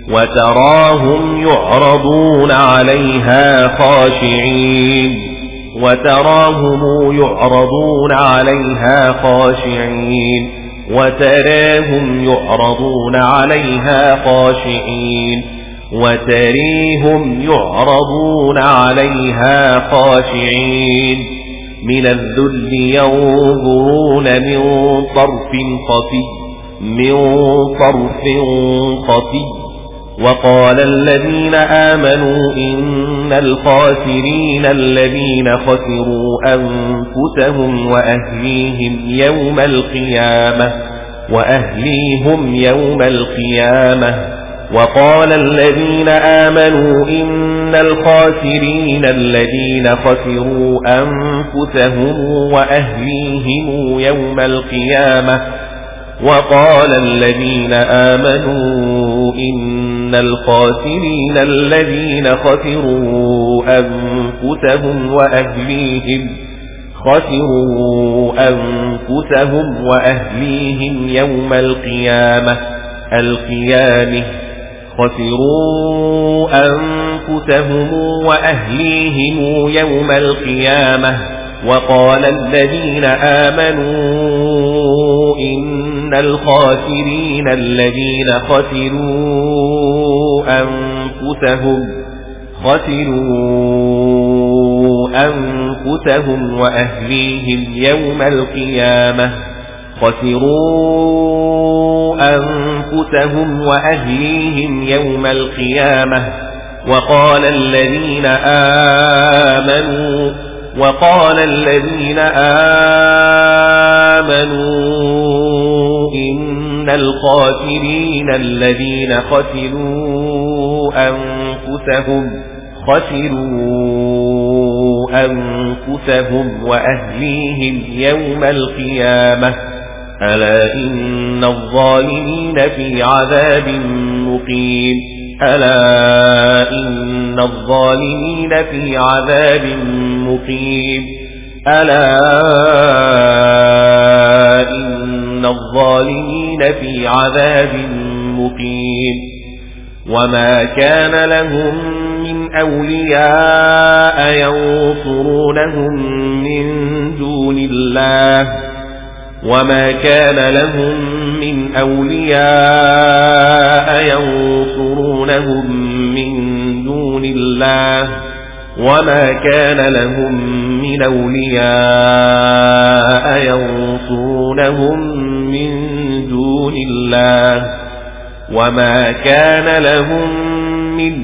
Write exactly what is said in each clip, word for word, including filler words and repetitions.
وتراهم يعرضون عليها خاشعين وتراهم يعرضون عليها خاشعين وتراهم يعرضون عليها خاشعين وتريهم يعرضون عليها خاشعين من الذل ينظرون من طرف خفي من طرف خفي وقال الذين آمنوا إن الخاسرين الذين خسروا أنفسهم وأهليهم يوم القيامة وأهليهم يوم القيامة وقال الذين آمنوا إن الخاسرين الذين خسروا أنفسهم وأهليهم يوم القيامة وقال الذين آمنوا إن الخاسرين الذين خسروا أنفسهم وأهليهم خسروا أنفسهم وأهليهم يوم القيامة القيامة خسروا أنفسهم وأهليهم يوم القيامة وقال الذين آمنوا إن الخاسرين الذين خسروا أنفسهم خسروا أنفسهم وأهليهم يوم القيامة خسروا أنفسهم وأهليهم يوم القيامة وقال الذين آمنوا وقال الذين آمنوا إن الخاسرين الذين خسروا أنفسهم خسروا أنفسهم وأهليهم يوم القيامة ألا إن الظالمين في عذاب مقيم ألا إن الظالمين في عذاب مقيم ألا إن الظالمين في عذاب مقيم وما كان لهم من أولياء ينصرونهم من دون الله وما كان لهم من أولياء ينصرونهم من دون الله وما كان لهم من أولياء ينصرونهم من دون الله وما كان لهم من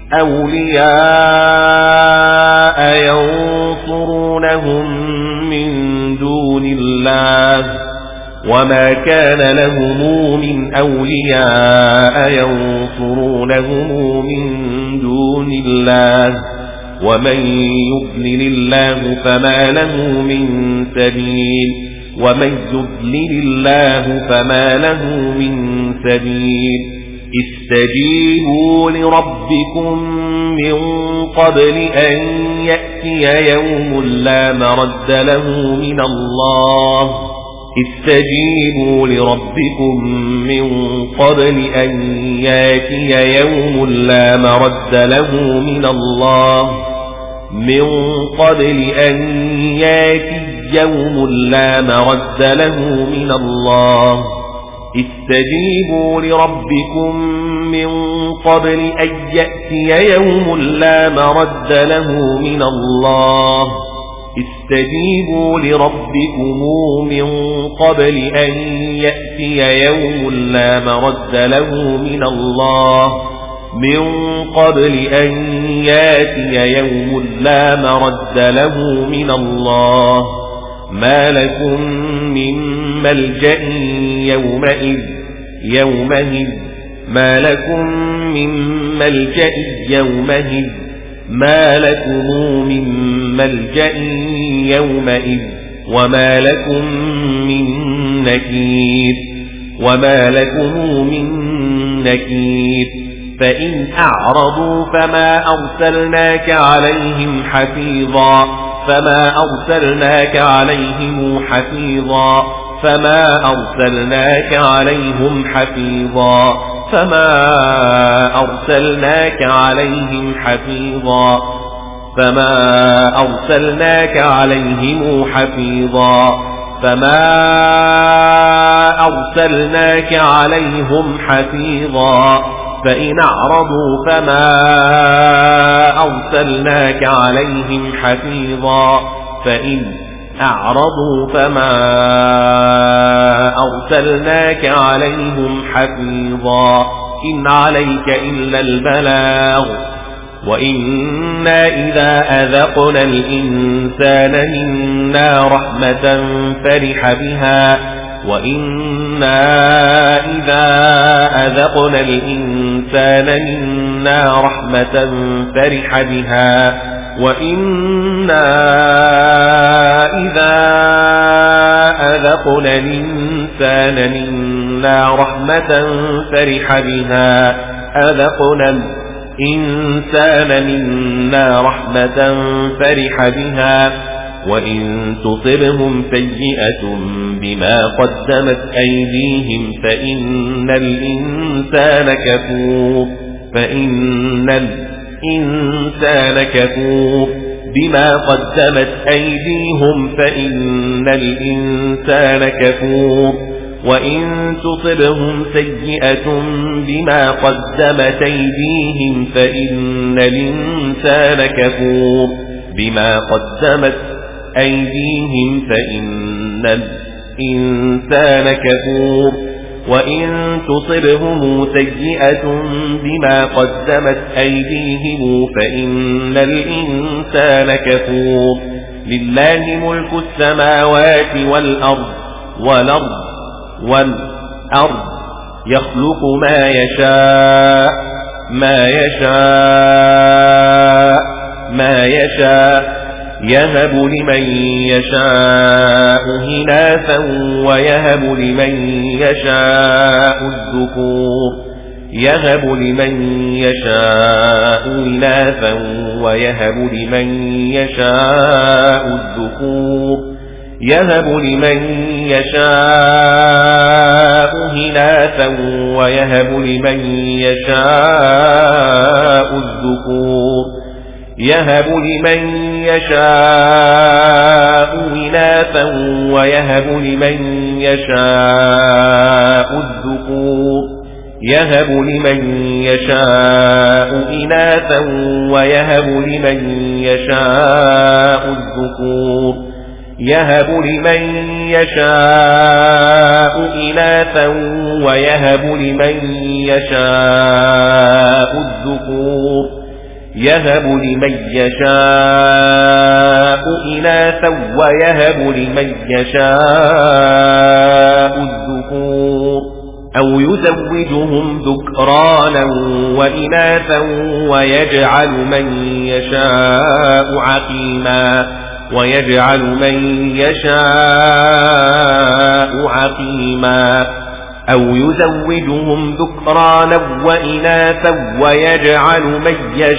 أولياء ينصرونهم من دون الله وما كان لهم من أولياء ينصرونهم من دون الله ومن يضلل الله فما له من سبيل ومن يضلل الله فما له من سبيل استجيبوا لربكم من قبل أن يأتي يوم لا مرد له من الله استجيبوا لربكم من قبل أن يأتي يوم لا مرد له من الله من قبل أن يأتي يوم لا مرد له من الله استجيبوا لربكم من قبل أن يأتي يوم لا مرد له من الله استجيبوا لربكم من قبل أن يأتي يوم لا مرد له من الله من قبل أن يأتي يوم لا مرد له من الله ما لكم من ملجأ يومئذ يومئذ ما لكم من ملجأ يومئذ ما لكم من ملجأ يومئذ وما لكم من نكير وما لكم من نكير فإن أعرضوا فما أرسلناك عليهم حفيظا فما أرسلناك عليهم حفيظا فما أرسلناك عليهم حفيظا فما أرسلناك عليهم حفيظا فما أرسلناك عليهم حفيظا فما أرسلناك عليهم حفيظا فإن أعرضوا فما أرسلناك عليهم حفيظا فإن أعرضوا فما أرسلناك عليهم حفيظا إن عليك إلا البلاغ وإنا إذا أذقنا الإنسان منا رحمة فرح بها وإنا إذا أذقنا الإنسان منا رحمة فرح بها وإنا إذا أذقنا الإنسان منا رحمة فرح بها أذقنا الإنسان منا رحمة فرح بها وإن تصبهم سيئة بما قدمت أيديهم فإن الإنسان كفور فإن الإنسان كفور بما قدمت أيديهم فإن الإنسان كفور وإن تصبهم سيئة بما قدمت أيديهم فإن الإنسان كفور بما قدمت أيديهم فإن الإنسان كفور وإن تصبهم سيئة بما قدمت أيديهم فإن الإنسان كفور لله ملك السماوات والأرض والأرض والأرض يخلق ما يشاء ما يشاء ما يشاء يهب لمن يشاء إناثا ويهب لمن يشاء الذكور يهب لمن يشاء إناثا ويهب لمن يشاء الذكور يهب لمن يشاء إناثا ويهب لمن يشاء الذكور يهب لمن يشاء إناثا ويهب لمن يشاء الذكور يهب لمن يشاء إناثا ويهب لمن يشاء الذكور يهب لمن يشاء إناثا ويهب لمن يشاء الذكور يهب لمن يشاء إناثا ويهب لمن يشاء الذكور أو يزوجهم ذكرانا وإناثا ويجعل من يشاء عقيما ويجعل من يشاء عقيما أو يزوجهم ذكرانا وإناثا ويجعل من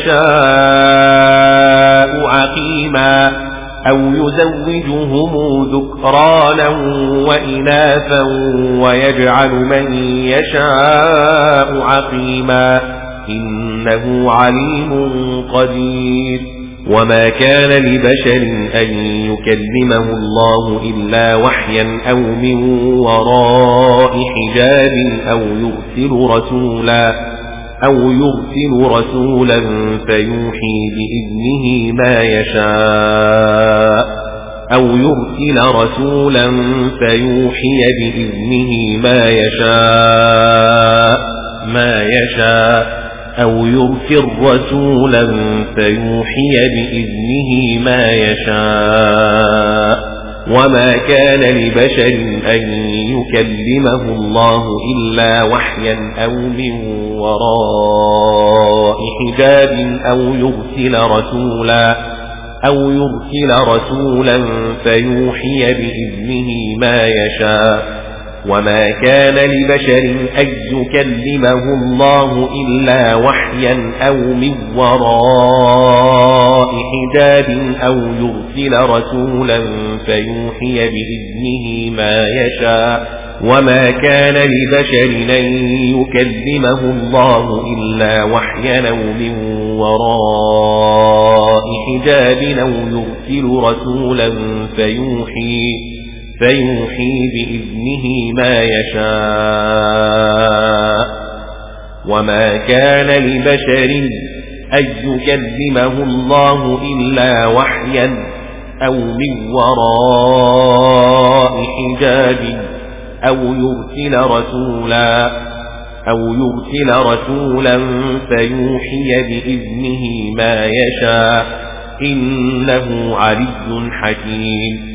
يشاء عقيما أو يزوجهم ذكرانا وإناثا ويجعل من يشاء عقيما إنه عليم قدير وما كان لبشر أن يكلمه الله إلا وحيا أو من وراء حجاب أو يرسل رسولا أو يرسل رسولا فيوحي بإذنه ما يشاء أو يرسل رسولا فيوحي بإذنه ما يشاء ما يشاء أو يرسل رسولا فيوحي بإذنه ما يشاء وما كان لبشر أن يكلمه الله إلا وحيا أو من وراء حجاب أو يرسل رسولا أو يرسل رسولا فيوحي بإذنه ما يشاء وما كان لبشر أن يكلمه الله إلا وحيا أو من وراء حجاب أو يرسل رسولا فيوحي بإذنه ما يشاء وما كان لبشر أن يكلمه الله إلا وحيا أو من وراء حجاب أو يرسل رسولا فيوحي, فيوحي بإذنه ما يشاء وما كان لبشر أن يكلمه الله إلا وحيا أو من وراء حجاب أو يرسل رسولا أو يرسل رسولا فيوحي بإذنه ما يشاء إنه علي حكيم